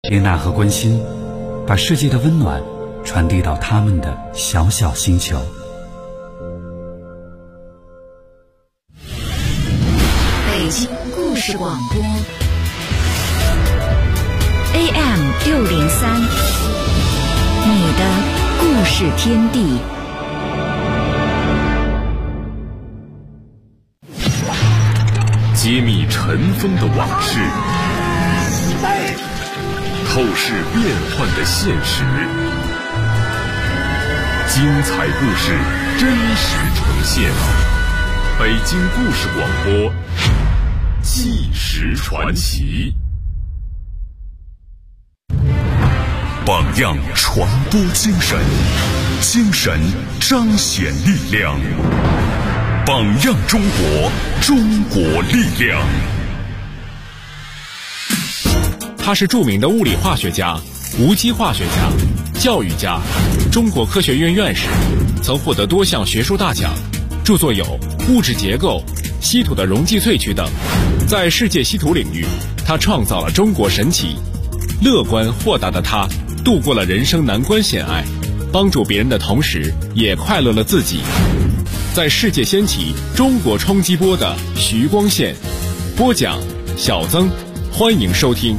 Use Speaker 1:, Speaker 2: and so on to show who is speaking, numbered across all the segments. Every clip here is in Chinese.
Speaker 1: 接纳和关心，把世界的温暖传递到他们的小小星球。
Speaker 2: 北京故事广播 AM603，你的故事天地。
Speaker 3: 揭秘尘封的往事，透视变幻的现实，精彩故事真实呈现。北京故事广播，纪实传奇。榜样传播精神，精神彰显力量。榜样中国，中国力量。
Speaker 4: 他是著名的物理化学家、无机化学家、教育家，中国科学院院士，曾获得多项学术大奖，著作有《物质结构》、稀土的溶剂萃取等。在世界稀土领域，他创造了中国神奇。乐观豁达的他，度过了人生难关险隘，帮助别人的同时，也快乐了自己。在世界掀起中国冲击波的徐光宪，播讲小曾，欢迎收听。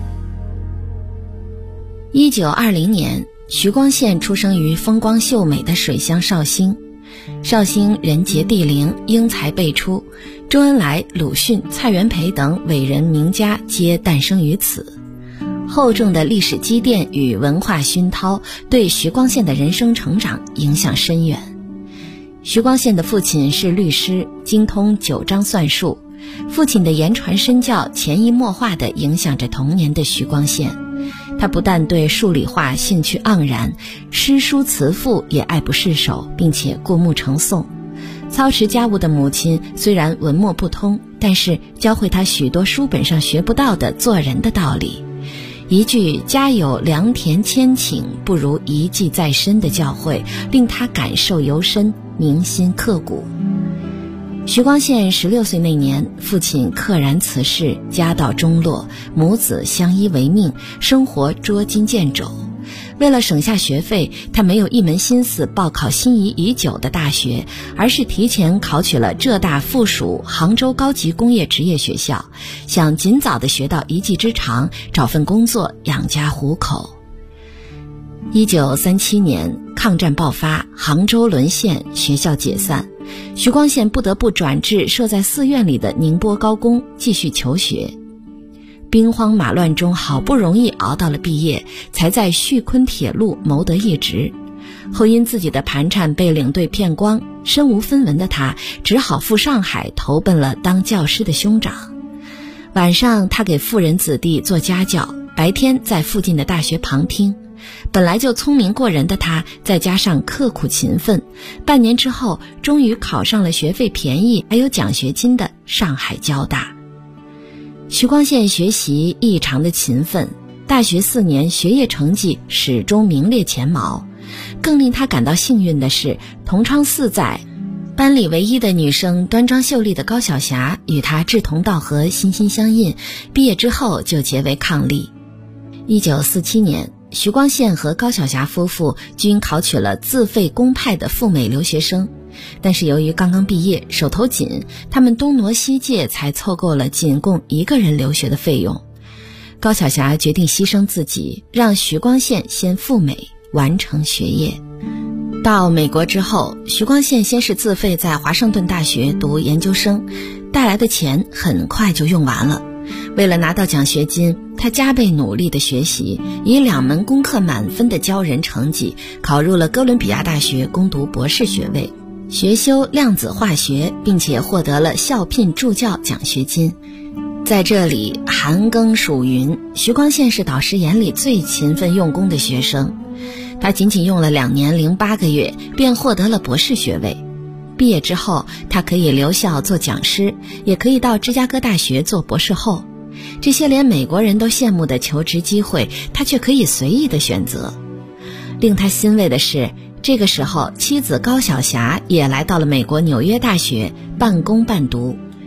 Speaker 2: 1920年，徐光宪出生于风光秀美的水乡绍兴。绍兴人杰地灵，英才辈出，周恩来、鲁迅、蔡元培等伟人名家皆诞生于此。厚重的历史积淀与文化熏陶，对徐光宪的人生成长影响深远。徐光宪的父亲是律师，精通9章算术。父亲的言传身教潜移默化地影响着童年的徐光宪。他不但对数理化兴趣盎然，诗书词赋也爱不释手，并且过目成诵。操持家务的母亲虽然文墨不通，但是教会他许多书本上学不到的做人的道理。一句家有良田千顷，不如一技在身的教诲，令他感受尤深，铭心刻骨。徐光宪16岁那年，父亲溘然辞世，家道中落，母子相依为命，生活捉襟见肘。为了省下学费，他没有一门心思报考心仪已久的大学，而是提前考取了浙大附属杭州高级工业职业学校，想尽早地学到一技之长，找份工作养家糊口。1937年，抗战爆发，杭州沦陷，学校解散，徐光宪不得不转至设在寺院里的宁波高工继续求学。兵荒马乱中，好不容易熬到了毕业，才在叙昆铁路谋得一职。后因自己的盘缠被领队骗光，身无分文的他只好赴上海投奔了当教师的兄长。晚上他给富人子弟做家教，白天在附近的大学旁听。本来就聪明过人的他，再加上刻苦勤奋，半年之后终于考上了学费便宜还有奖学金的上海交大。徐光宪学习异常的勤奋，大学4年学业成绩始终名列前茅。更令他感到幸运的是，同窗4载，班里唯一的女生端庄秀丽的高晓霞与他志同道合，心心相印，毕业之后就结为伉俪。1947年，徐光宪和高晓霞夫妇均考取了自费公派的赴美留学生，但是由于刚刚毕业，手头紧，他们东挪西借才凑够了仅供1个人留学的费用。高晓霞决定牺牲自己，让徐光宪先赴美完成学业。到美国之后，徐光宪先是自费在华盛顿大学读研究生，带来的钱很快就用完了。为了拿到奖学金，他加倍努力的学习，以2门功课满分的骄人成绩考入了哥伦比亚大学攻读博士学位，学修量子化学，并且获得了校聘助教奖学金。在这里寒耕暑耘，徐光宪是导师眼里最勤奋用功的学生。他仅仅用了2年零8个月便获得了博士学位。毕业之后，他可以留校做讲师，也可以到芝加哥大学做博士后。这些连美国人都羡慕的求职机会，他却可以随意的选择。令他欣慰的是，这个时候妻子高晓霞也来到了美国纽约大学半工半读。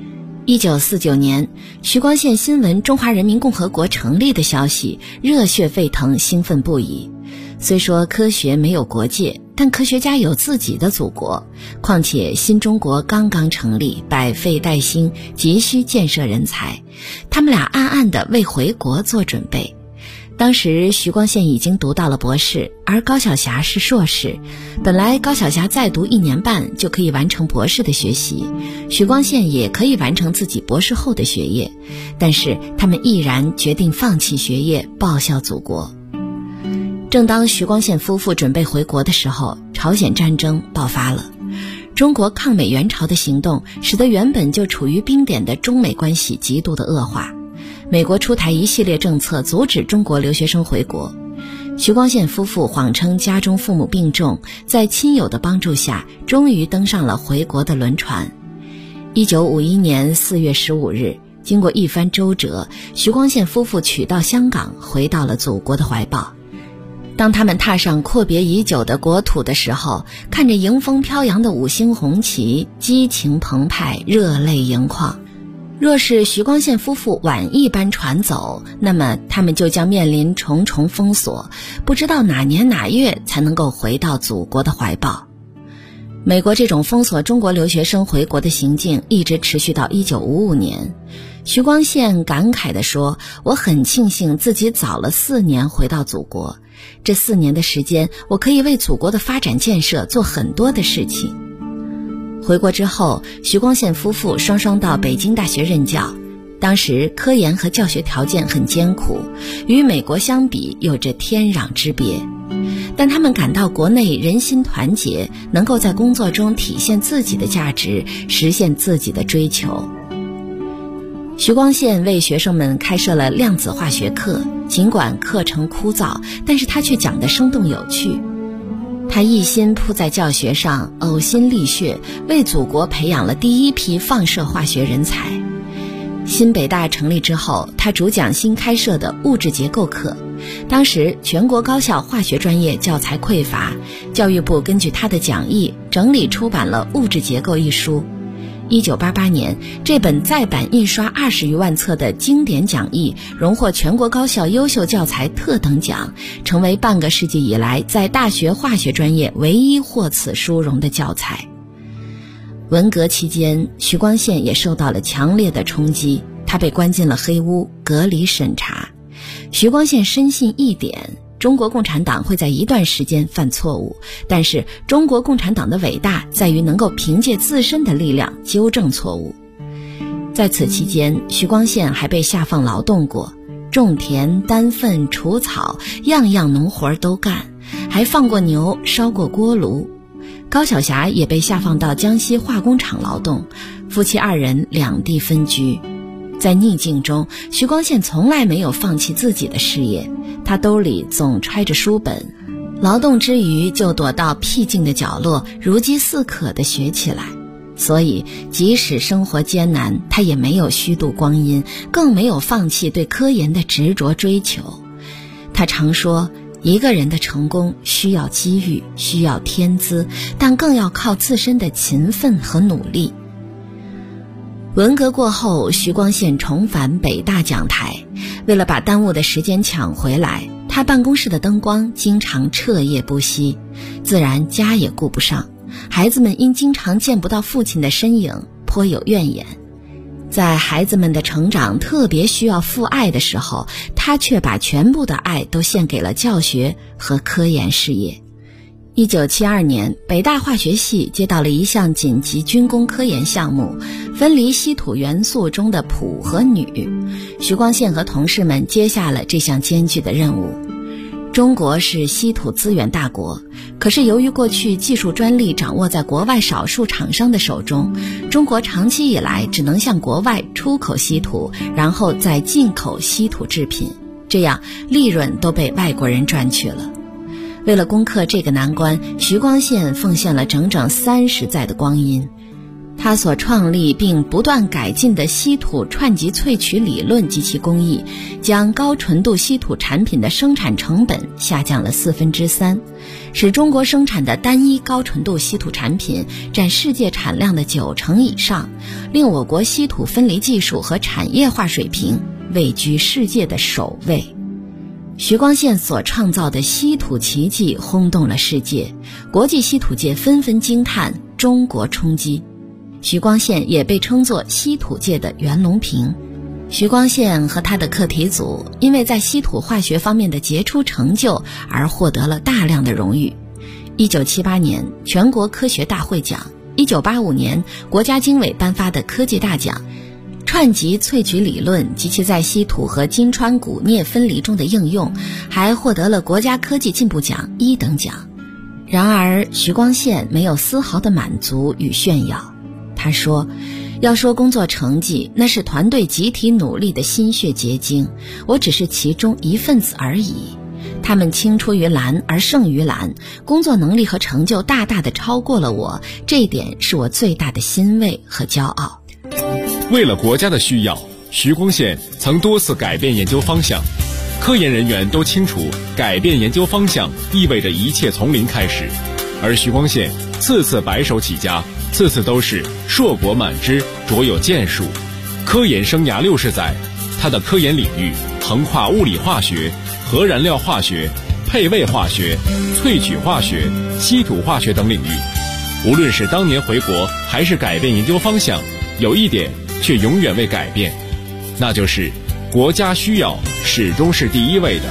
Speaker 2: 1949年，徐光宪新闻中华人民共和国成立的消息热血沸腾，兴奋不已。虽说科学没有国界，但科学家有自己的祖国，况且新中国刚刚成立，百废待兴，急需建设人才，他们俩暗暗地为回国做准备。当时徐光宪已经读到了博士，而高晓霞是硕士。本来高晓霞再读1年半就可以完成博士的学习，徐光宪也可以完成自己博士后的学业，但是他们毅然决定放弃学业，报效祖国。正当徐光宪夫妇准备回国的时候，朝鲜战争爆发了。中国抗美援朝的行动使得原本就处于冰点的中美关系极度的恶化，美国出台一系列政策阻止中国留学生回国。徐光宪夫妇谎称家中父母病重，在亲友的帮助下终于登上了回国的轮船。1951年4月15日，经过一番周折，徐光宪夫妇取到香港，回到了祖国的怀抱。当他们踏上阔别已久的国土的时候，看着迎风飘扬的5星红旗，激情澎湃，热泪盈眶。若是徐光宪夫妇晚一班船走，那么他们就将面临重重封锁，不知道哪年哪月才能够回到祖国的怀抱。美国这种封锁中国留学生回国的行径一直持续到1955年。徐光宪感慨地说，我很庆幸自己早了4年回到祖国，这4年的时间，我可以为祖国的发展建设做很多的事情。回国之后，徐光宪夫妇双双到北京大学任教。当时科研和教学条件很艰苦，与美国相比有着天壤之别，但他们感到国内人心团结，能够在工作中体现自己的价值，实现自己的追求。徐光宪为学生们开设了量子化学课，尽管课程枯燥，但是他却讲得生动有趣。他一心扑在教学上，呕心沥血，为祖国培养了第一批放射化学人才。新北大成立之后，他主讲新开设的物质结构课。当时全国高校化学专业教材匮乏，教育部根据他的讲义整理出版了《物质结构》一书。1988年，这本再版印刷20余万册的经典讲义荣获全国高校优秀教材特等奖，成为半个世纪以来在大学化学专业唯一获此殊荣的教材。文革期间，徐光宪也受到了强烈的冲击，他被关进了黑屋，隔离审查。徐光宪深信一点，中国共产党会在一段时间犯错误，但是中国共产党的伟大在于能够凭借自身的力量纠正错误。在此期间，徐光宪还被下放劳动过，种田、担粪、除草，样样农活都干，还放过牛，烧过锅炉。高晓霞也被下放到江西化工厂劳动，夫妻2人两地分居。在逆境中，徐光宪从来没有放弃自己的事业，他兜里总揣着书本，劳动之余就躲到僻静的角落，如饥似渴地学起来。所以即使生活艰难，他也没有虚度光阴，更没有放弃对科研的执着追求。他常说，一个人的成功需要机遇，需要天资，但更要靠自身的勤奋和努力。文革过后，徐光宪重返北大讲台，为了把耽误的时间抢回来，他办公室的灯光经常彻夜不息，自然家也顾不上。孩子们因经常见不到父亲的身影，颇有怨言。在孩子们的成长特别需要父爱的时候，他却把全部的爱都献给了教学和科研事业。1972年，北大化学系接到了一项紧急军工科研项目，分离稀土元素中的钋和钕。徐光宪和同事们接下了这项艰巨的任务。中国是稀土资源大国，可是由于过去技术专利掌握在国外少数厂商的手中，中国长期以来只能向国外出口稀土，然后再进口稀土制品，这样利润都被外国人赚去了。为了攻克这个难关，徐光宪奉献了整整30载的光阴。 他所创立并不断改进的稀土串集萃取理论及其工艺，将高纯度稀土产品的生产成本下降了3%，使中国生产的单一高纯度稀土产品占世界产量的90%以上，令我国稀土分离技术和产业化水平位居世界的首位。徐光宪所创造的稀土奇迹轰动了世界，国际稀土界纷纷惊叹中国冲击。徐光宪也被称作稀土界的袁隆平。徐光宪和他的课题组因为在稀土化学方面的杰出成就而获得了大量的荣誉。1978年全国科学大会奖，1985年国家经委颁发的科技大奖，串集萃取理论及其在稀土和金川钴镍分离中的应用，还获得了国家科技进步奖1等奖。然而徐光宪没有丝毫的满足与炫耀。他说，要说工作成绩，那是团队集体努力的心血结晶，我只是其中一份子而已。他们青出于蓝而胜于蓝，工作能力和成就大大的超过了我，这一点是我最大的欣慰和骄傲。
Speaker 4: 为了国家的需要，徐光宪曾多次改变研究方向。科研人员都清楚，改变研究方向意味着一切从零开始，而徐光宪次次白手起家，次次都是硕果满枝，卓有建树。科研生涯60载，他的科研领域横跨物理化学、核燃料化学、配位化学、萃取化学、稀土化学等领域。无论是当年回国，还是改变研究方向，有一点却永远未改变，那就是国家需要始终是第一位的。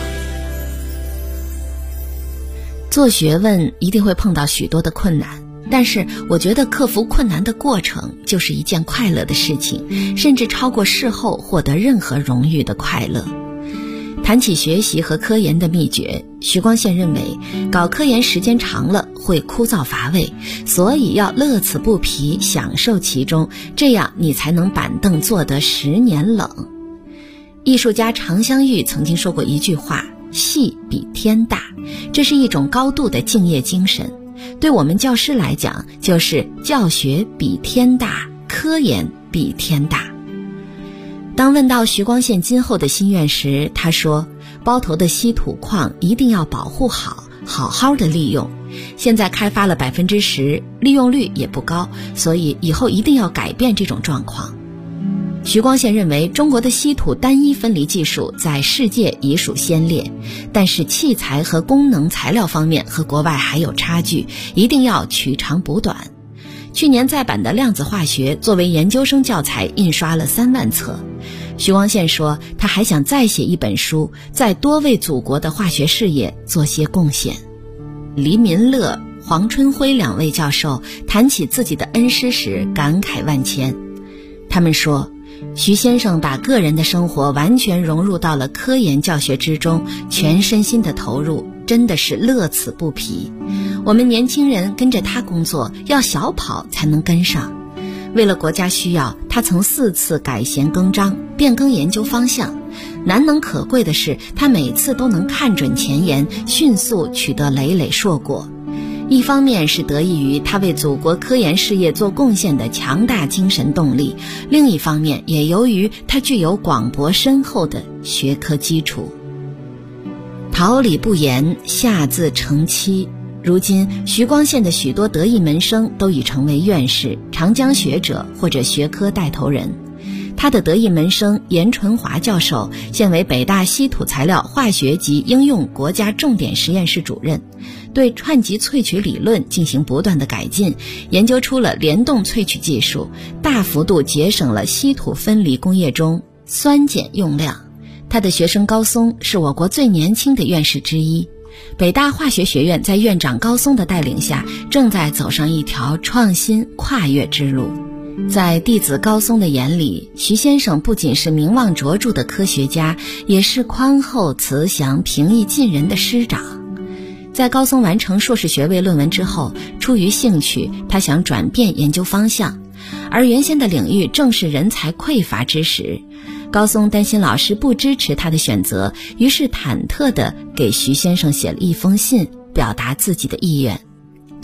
Speaker 2: 做学问一定会碰到许多的困难，但是我觉得克服困难的过程就是一件快乐的事情，甚至超过事后获得任何荣誉的快乐。谈起学习和科研的秘诀，徐光宪认为搞科研时间长了会枯燥乏味，所以要乐此不疲，享受其中，这样你才能板凳坐得10年冷。艺术家常香玉曾经说过一句话，戏比天大，这是一种高度的敬业精神。对我们教师来讲，就是教学比天大，科研比天大。当问到徐光宪今后的心愿时，他说，包头的稀土矿一定要保护好，好好的利用。现在开发了10%，利用率也不高，所以以后一定要改变这种状况。徐光宪认为，中国的稀土单一分离技术在世界已属先烈，但是器材和功能材料方面和国外还有差距，一定要取长补短。去年再版的量子化学作为研究生教材印刷了3万册。徐光宪说，他还想再写一本书，再多为祖国的化学事业做些贡献。黎民乐、黄春辉2位教授谈起自己的恩师时感慨万千。他们说，徐先生把个人的生活完全融入到了科研教学之中，全身心的投入，真的是乐此不疲。我们年轻人跟着他工作，要小跑才能跟上。为了国家需要，他曾4次改弦更张，变更研究方向。难能可贵的是，他每次都能看准前沿，迅速取得累累硕果。一方面是得益于他为祖国科研事业做贡献的强大精神动力，另一方面也由于他具有广博深厚的学科基础。桃李不言，下自成蹊。如今徐光宪的许多得意门生都已成为院士、长江学者或者学科带头人。他的得意门生严纯华教授现为北大稀土材料化学及应用国家重点实验室主任，对串集萃取理论进行不断的改进，研究出了联动萃取技术，大幅度节省了稀土分离工业中酸碱用量。他的学生高松是我国最年轻的院士之一。北大化学学院在院长高松的带领下，正在走上一条创新跨越之路。在弟子高松的眼里，徐先生不仅是名望卓著的科学家，也是宽厚慈祥、平易近人的师长。在高松完成硕士学位论文之后，出于兴趣，他想转变研究方向，而原先的领域正是人才匮乏之时。高松担心老师不支持他的选择，于是忐忑地给徐先生写了一封信，表达自己的意愿。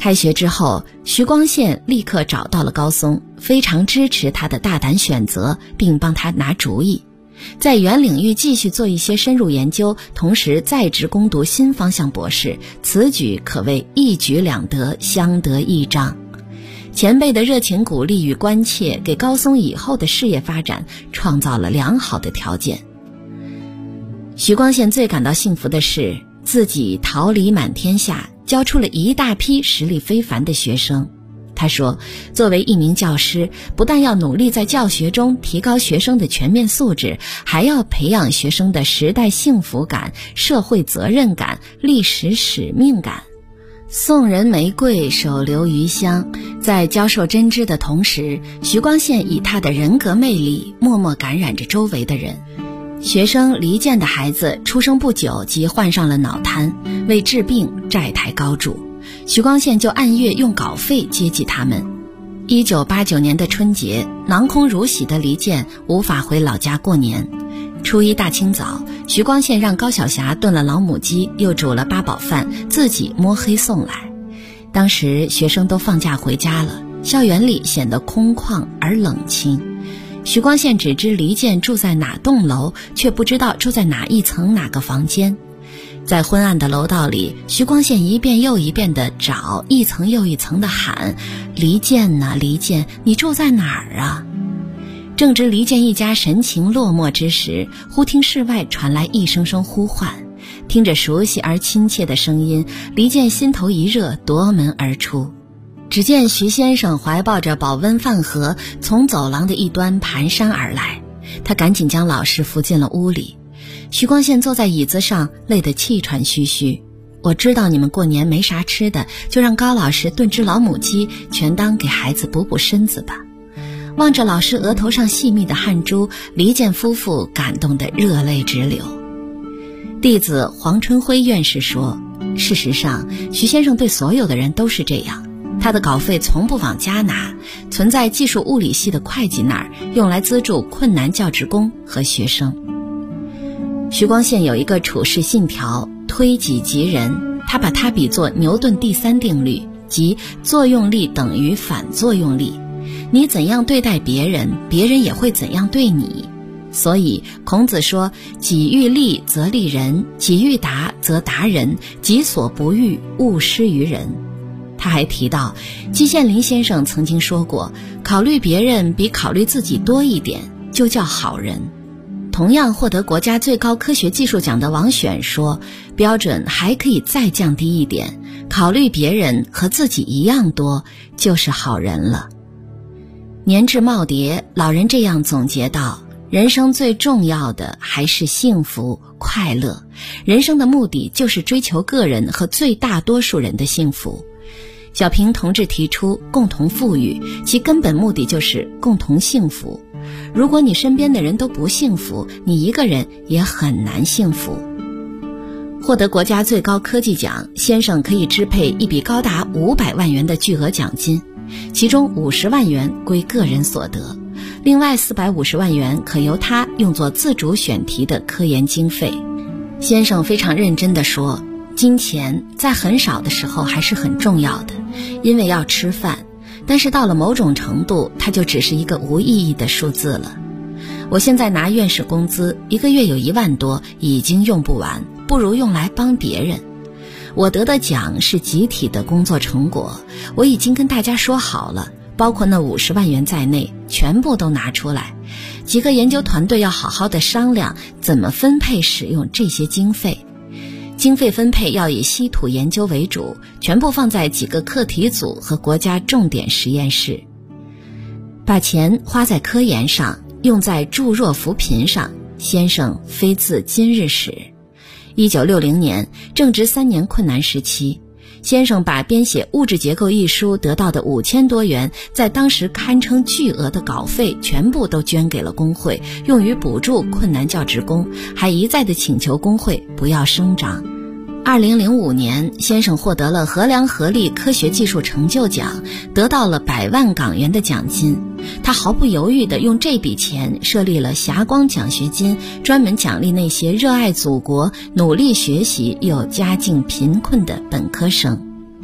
Speaker 2: 开学之后，徐光宪立刻找到了高松，非常支持他的大胆选择，并帮他拿主意。在原领域继续做一些深入研究，同时在职攻读新方向博士，此举可谓一举两得，相得益彰。前辈的热情鼓励与关切，给高松以后的事业发展创造了良好的条件。徐光宪最感到幸福的是，自己桃李满天下，教出了一大批实力非凡的学生。他说，作为一名教师，不但要努力在教学中提高学生的全面素质，还要培养学生的时代幸福感、社会责任感、历史使命感。送人玫瑰，手留余香。在教授真知的同时，徐光宪以他的人格魅力默默感染着周围的人。学生黎健的孩子出生不久即患上了脑瘫，为治病债台高筑，徐光宪就按月用稿费接济他们。1989年的春节，囊空如洗的黎健无法回老家过年。初一大清早，徐光宪让高晓霞炖了老母鸡，又煮了八宝饭，自己摸黑送来。当时学生都放假回家了，校园里显得空旷而冷清。徐光宪只知黎健住在哪栋楼，却不知道住在哪一层哪个房间。在昏暗的楼道里，徐光宪一遍又一遍地找，一层又一层地喊：黎健呐，黎健，你住在哪儿啊？正值黎健一家神情落寞之时，忽听室外传来一声声呼唤。听着熟悉而亲切的声音，黎健心头一热，夺门而出。只见徐先生怀抱着保温饭盒从走廊的一端蹒跚而来，他赶紧将老师扶进了屋里。徐光宪坐在椅子上，累得气喘吁吁。我知道你们过年没啥吃的，就让高老师炖只老母鸡，全当给孩子补补身子吧。望着老师额头上细密的汗珠，黎健夫妇感动得热泪直流。弟子黄春辉院士说，事实上徐先生对所有的人都是这样，他的稿费从不往家拿，存在技术物理系的会计那儿，用来资助困难教职工和学生。徐光宪有一个处世信条，推己及人，他把它比作牛顿第3定律，即作用力等于反作用力。你怎样对待别人，别人也会怎样对你。所以孔子说，己欲立则立人，己欲达则达人，己所不欲，勿施于人。他还提到，季羡林先生曾经说过，考虑别人比考虑自己多一点，就叫好人。同样获得国家最高科学技术奖的王选说，标准还可以再降低一点，考虑别人和自己一样多，就是好人了。年至耄耋，老人这样总结道，人生最重要的还是幸福快乐，人生的目的就是追求个人和最大多数人的幸福。小平同志提出共同富裕，其根本目的就是共同幸福。如果你身边的人都不幸福，你一个人也很难幸福。获得国家最高科技奖，先生可以支配一笔高达500万元的巨额奖金，其中50万元归个人所得，另外450万元可由他用作自主选题的科研经费。先生非常认真地说，金钱在很少的时候还是很重要的，因为要吃饭，但是到了某种程度，它就只是一个无意义的数字了。我现在拿院士工资，1个月有1万多，已经用不完，不如用来帮别人。我得的奖是集体的工作成果，我已经跟大家说好了，包括那50万元在内，全部都拿出来。几个研究团队要好好的商量，怎么分配使用这些经费。经费分配要以稀土研究为主，全部放在几个课题组和国家重点实验室。把钱花在科研上，用在助弱扶贫上，先生非自今日始。1960年正值3年困难时期，先生把编写《物质结构》一书得到的5000多元，在当时堪称巨额的稿费，全部都捐给了工会，用于补助困难教职工，还一再地请求工会不要声张。2005年，先生获得了荷兰合力科学技术成就奖，得到了100万港元的奖金。他毫不犹豫地用这笔钱设立了霞光奖学金，专门奖励那些热爱祖国、努力学习又家境贫困的本科生。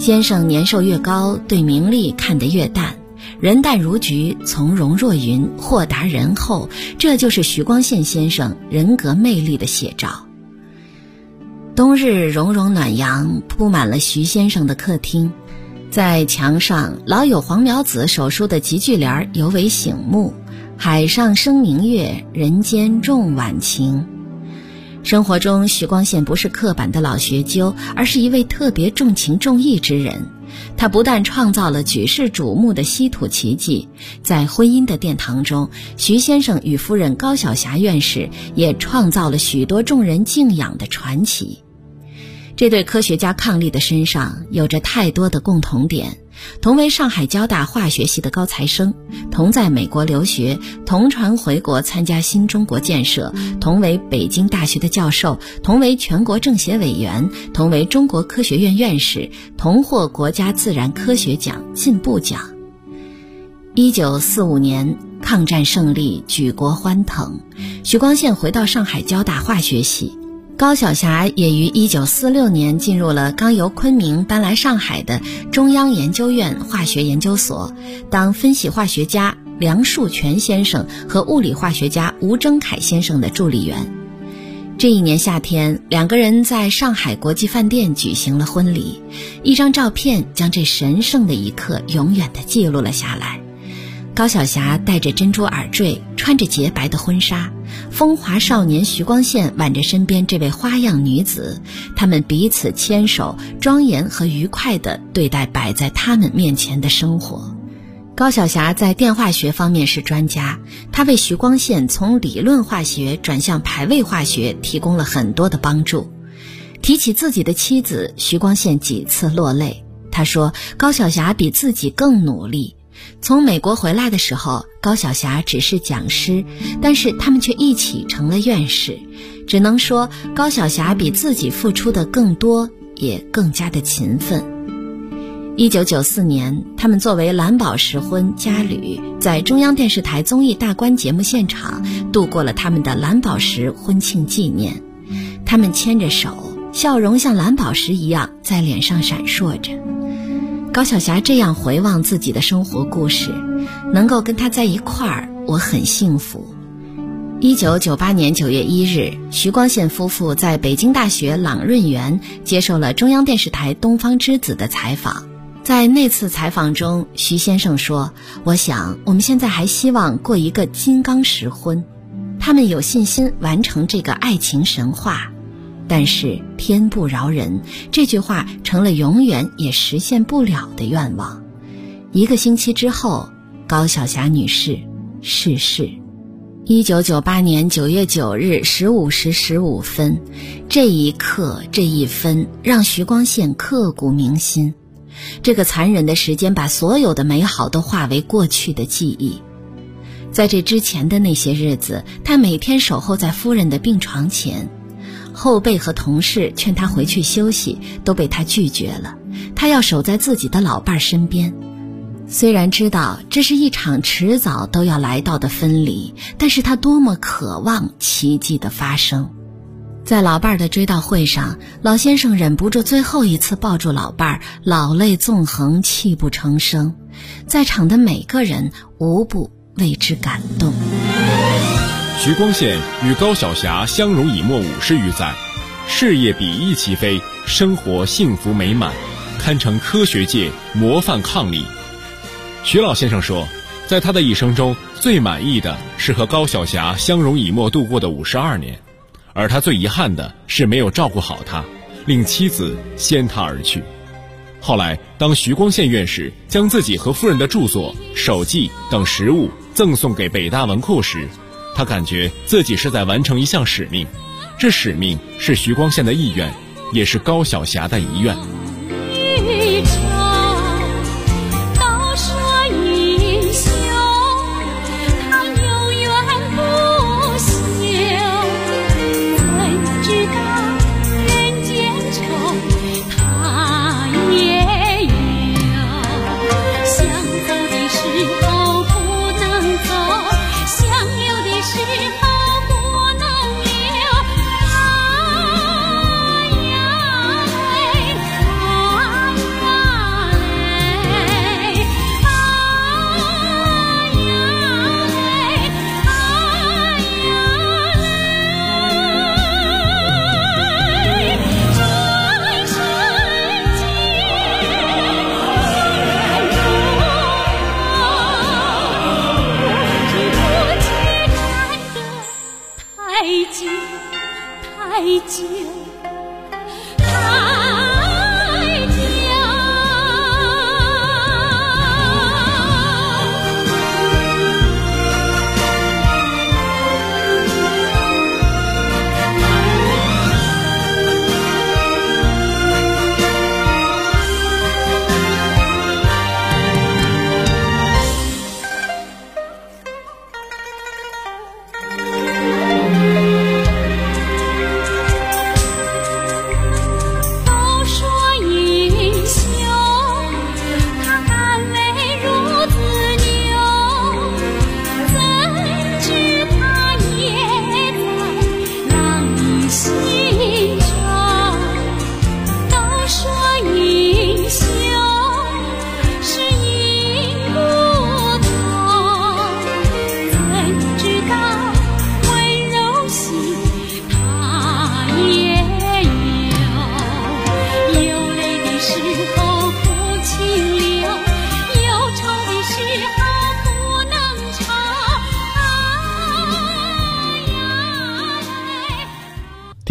Speaker 2: 先生年寿越高，对名利看得越淡，人淡如菊，从容若云，豁达仁厚，这就是徐光宪先生人格魅力的写照。冬日融融暖阳铺满了徐先生的客厅，在墙上老有黄苗子手书的集句联尤为醒目，海上生明月，人间重晚晴。生活中，徐光宪不是刻板的老学究，而是一位特别重情重义之人。他不但创造了举世瞩目的稀土奇迹，在婚姻的殿堂中，徐先生与夫人高晓霞院士也创造了许多众人敬仰的传奇。这对科学家伉俪的身上有着太多的共同点，同为上海交大化学系的高材生，同在美国留学，同传回国参加新中国建设，同为北京大学的教授，同为全国政协委员，同为中国科学院院士，同获国家自然科学奖、进步奖。1945年，抗战胜利，举国欢腾，徐光宪回到上海交大化学系。高晓霞也于1946年进入了刚由昆明搬来上海的中央研究院化学研究所，当分析化学家梁树全先生和物理化学家吴征凯先生的助理员。这一年夏天，两个人在上海国际饭店举行了婚礼，一张照片将这神圣的一刻永远地记录了下来。高晓霞戴着珍珠耳坠，穿着洁白的婚纱，风华少年徐光宪挽着身边这位花样女子，他们彼此牵手，庄严和愉快地对待摆在他们面前的生活。高晓霞在电化学方面是专家，她为徐光宪从理论化学转向排位化学提供了很多的帮助。提起自己的妻子，徐光宪几次落泪。他说，高晓霞比自己更努力。从美国回来的时候，高晓霞只是讲师，但是他们却一起成了院士。只能说高晓霞比自己付出的更多，也更加的勤奋。1994年，他们作为蓝宝石婚佳侣，在中央电视台综艺大观节目现场度过了他们的蓝宝石婚庆纪念。他们牵着手，笑容像蓝宝石一样在脸上闪烁着。高晓霞这样回望自己的生活故事，能够跟他在一块儿，我很幸福。1998年9月1日，徐光宪夫妇在北京大学朗润园接受了中央电视台东方之子的采访。在那次采访中，徐先生说，我想我们现在还希望过一个金刚石婚，他们有信心完成这个爱情神话。但是天不饶人，这句话成了永远也实现不了的愿望。1个星期之后，高晓霞女士逝世。1998年9月9日15时15分，这一刻这一分让徐光宪刻骨铭心。这个残忍的时间把所有的美好都化为过去的记忆。在这之前的那些日子，他每天守候在夫人的病床前，后辈和同事劝他回去休息，都被他拒绝了。他要守在自己的老伴身边。虽然知道这是一场迟早都要来到的分离，但是他多么渴望奇迹的发生。在老伴的追悼会上，老先生忍不住最后一次抱住老伴，老泪纵横，泣不成声。在场的每个人无不为之感动。
Speaker 4: 徐光宪与高晓霞相濡以沫50余载，事业比翼齐飞，生活幸福美满，堪称科学界模范伉俪。徐老先生说，在他的一生中最满意的是和高晓霞相濡以沫度过的52年，而他最遗憾的是没有照顾好她，令妻子先他而去。后来当徐光宪院士将自己和夫人的著作、手记等实物赠送给北大文库时，他感觉自己是在完成一项使命，这使命是徐光宪的意愿，也是高晓霞的遗愿。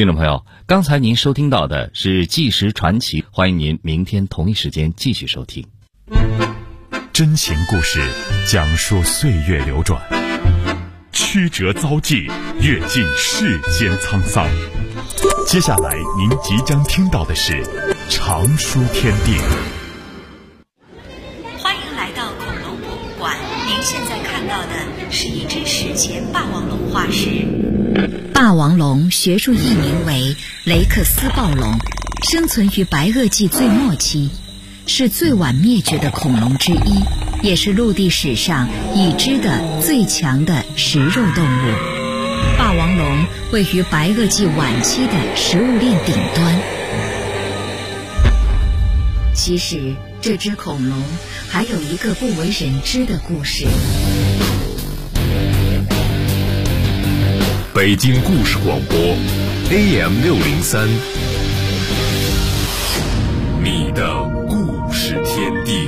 Speaker 5: 听众朋友，刚才您收听到的是纪实传奇，欢迎您明天同一时间继续收听。
Speaker 3: 真情故事讲述岁月流转，曲折遭际，阅尽世间沧桑。接下来您即将听到的是常书天地。
Speaker 2: 欢迎来到恐龙博物馆，您现在看到的是一只史前霸王龙化石。霸王龙学术译名为雷克斯暴龙，生存于白垩纪最末期，是最晚灭绝的恐龙之一，也是陆地史上已知的最强的食肉动物。霸王龙位于白垩纪晚期的食物链顶端。其实这只恐龙还有一个不为人知的故事。
Speaker 3: 北京故事广播 AM603，你的故事天地。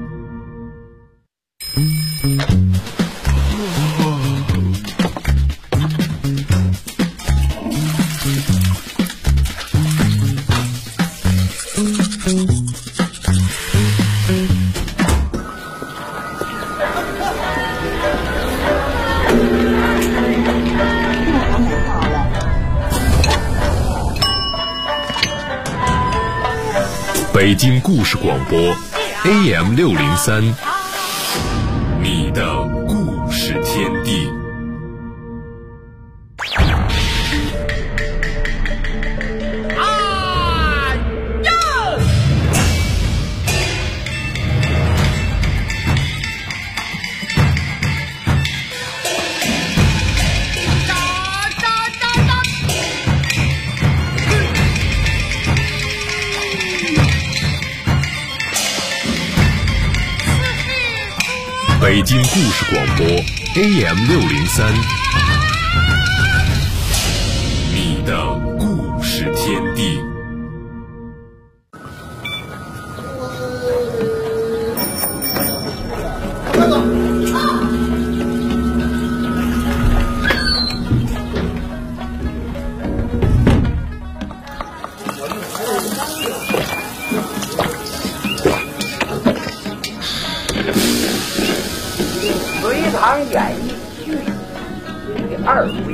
Speaker 3: 北京故事广播 AM603，你的故事天地。北京故事广播 AM603，你的